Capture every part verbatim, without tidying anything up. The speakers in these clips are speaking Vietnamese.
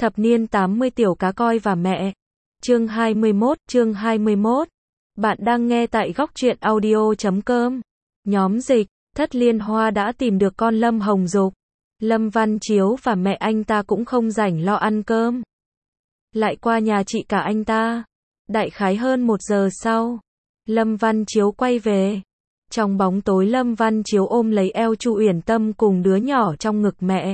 Thập niên tám mươi tiểu cá coi và mẹ. Chương hai mươi mốt, chương hai mươi mốt. Bạn đang nghe tại góc truyện audio chấm com. Nhóm dịch, Thất Liên Hoa đã tìm được con Lâm Hồng Dục. Lâm Văn Chiếu và mẹ anh ta cũng không rảnh lo ăn cơm. Lại qua nhà chị cả anh ta. Đại khái hơn một giờ sau, Lâm Văn Chiếu quay về. Trong bóng tối Lâm Văn Chiếu ôm lấy eo Chu Uyển Tâm cùng đứa nhỏ trong ngực mẹ.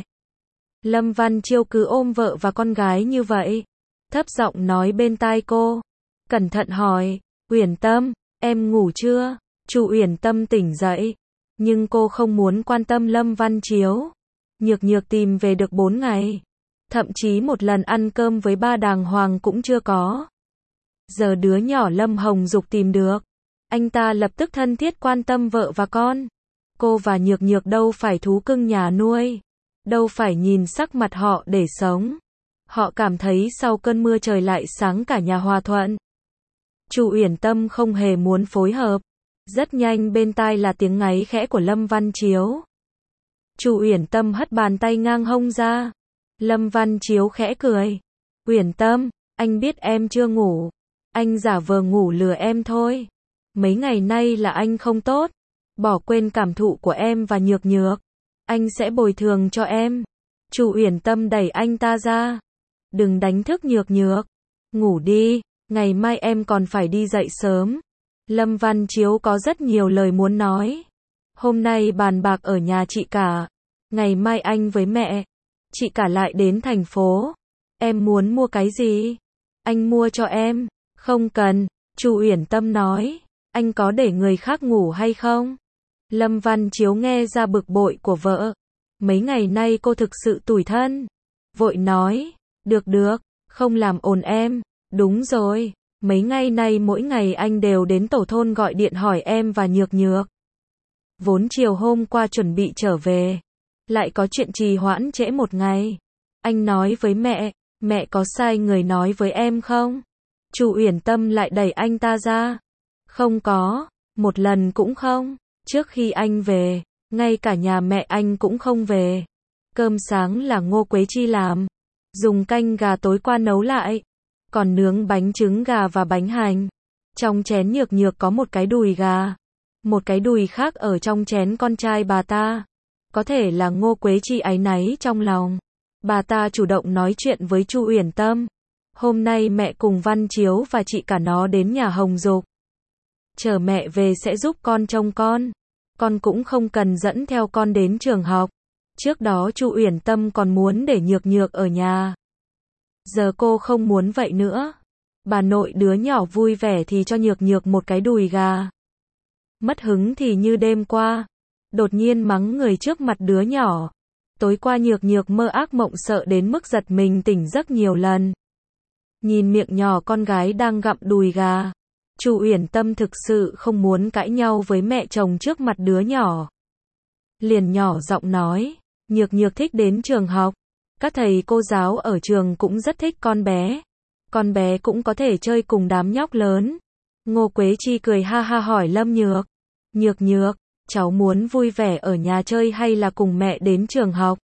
Lâm Văn Chiếu cứ ôm vợ và con gái như vậy. Thấp giọng nói bên tai cô. Cẩn thận hỏi, Uyển Tâm, em ngủ chưa? Chu Uyển Tâm tỉnh dậy. Nhưng cô không muốn quan tâm Lâm Văn Chiếu. Nhược nhược tìm về được bốn ngày. Thậm chí một lần ăn cơm với ba đàng hoàng cũng chưa có. Giờ đứa nhỏ Lâm Hồng Dục tìm được. Anh ta lập tức thân thiết quan tâm vợ và con. Cô và Nhược Nhược đâu phải thú cưng nhà nuôi. Đâu phải nhìn sắc mặt họ để sống. Họ cảm thấy sau cơn mưa trời lại sáng cả nhà hòa thuận. Chu Uyển Tâm không hề muốn phối hợp. Rất nhanh bên tai là tiếng ngáy khẽ của Lâm Văn Chiếu. Chu Uyển Tâm hất bàn tay ngang hông ra. Lâm Văn Chiếu khẽ cười. Uyển Tâm, anh biết em chưa ngủ. Anh giả vờ ngủ lừa em thôi. Mấy ngày nay là anh không tốt. Bỏ quên cảm thụ của em và Nhược Nhược. Anh sẽ bồi thường cho em. Chu Uyển Tâm đẩy anh ta ra. Đừng đánh thức Nhược Nhược. Ngủ đi, ngày mai em còn phải đi dậy sớm. Lâm Văn Chiếu có rất nhiều lời muốn nói. Hôm nay bàn bạc ở nhà chị cả. Ngày mai anh với mẹ, chị cả lại đến thành phố. Em muốn mua cái gì? Anh mua cho em. Không cần, Chu Uyển Tâm nói. Anh có để người khác ngủ hay không? Lâm Văn Chiếu nghe ra bực bội của vợ. Mấy ngày nay cô thực sự tủi thân. Vội nói, được được, không làm ồn em. Đúng rồi, mấy ngày nay mỗi ngày anh đều đến tổ thôn gọi điện hỏi em và Nhược Nhược. Vốn chiều hôm qua chuẩn bị trở về. Lại có chuyện trì hoãn trễ một ngày. Anh nói với mẹ, mẹ có sai người nói với em không? Chu Uyển Tâm lại đẩy anh ta ra. Không có, một lần cũng không. Trước khi anh về, ngay cả nhà mẹ anh cũng không về. Cơm sáng là Ngô Quế Chi làm. Dùng canh gà tối qua nấu lại. Còn nướng bánh trứng gà và bánh hành. Trong chén Nhược Nhược có một cái đùi gà. Một cái đùi khác ở trong chén con trai bà ta. Có thể là Ngô Quế Chi áy náy trong lòng. Bà ta chủ động nói chuyện với Chu Uyển Tâm. Hôm nay mẹ cùng Văn Chiếu và chị cả nó đến nhà Hồng Dục. Chờ mẹ về sẽ giúp con trông con. Con cũng không cần dẫn theo con đến trường học. Trước đó Chu Uyển Tâm còn muốn để Nhược Nhược ở nhà. Giờ cô không muốn vậy nữa. Bà nội đứa nhỏ vui vẻ thì cho Nhược Nhược một cái đùi gà. Mất hứng thì như đêm qua. Đột nhiên mắng người trước mặt đứa nhỏ. Tối qua Nhược Nhược mơ ác mộng sợ đến mức giật mình tỉnh giấc nhiều lần. Nhìn miệng nhỏ con gái đang gặm đùi gà. Chu Uyển Tâm thực sự không muốn cãi nhau với mẹ chồng trước mặt đứa nhỏ. Liền nhỏ giọng nói, Nhược Nhược thích đến trường học. Các thầy cô giáo ở trường cũng rất thích con bé. Con bé cũng có thể chơi cùng đám nhóc lớn. Ngô Quế Chi cười ha ha hỏi Lâm Nhược. Nhược Nhược, cháu muốn vui vẻ ở nhà chơi hay là cùng mẹ đến trường học?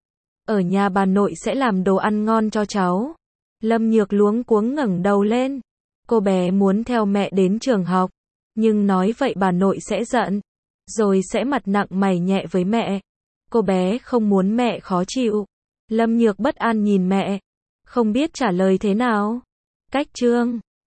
Ở nhà bà nội sẽ làm đồ ăn ngon cho cháu. Lâm Nhược luống cuống ngẩng đầu lên. Cô bé muốn theo mẹ đến trường học. Nhưng nói vậy bà nội sẽ giận. Rồi sẽ mặt nặng mày nhẹ với mẹ. Cô bé không muốn mẹ khó chịu. Lâm Nhược bất an nhìn mẹ. Không biết trả lời thế nào. Cách chương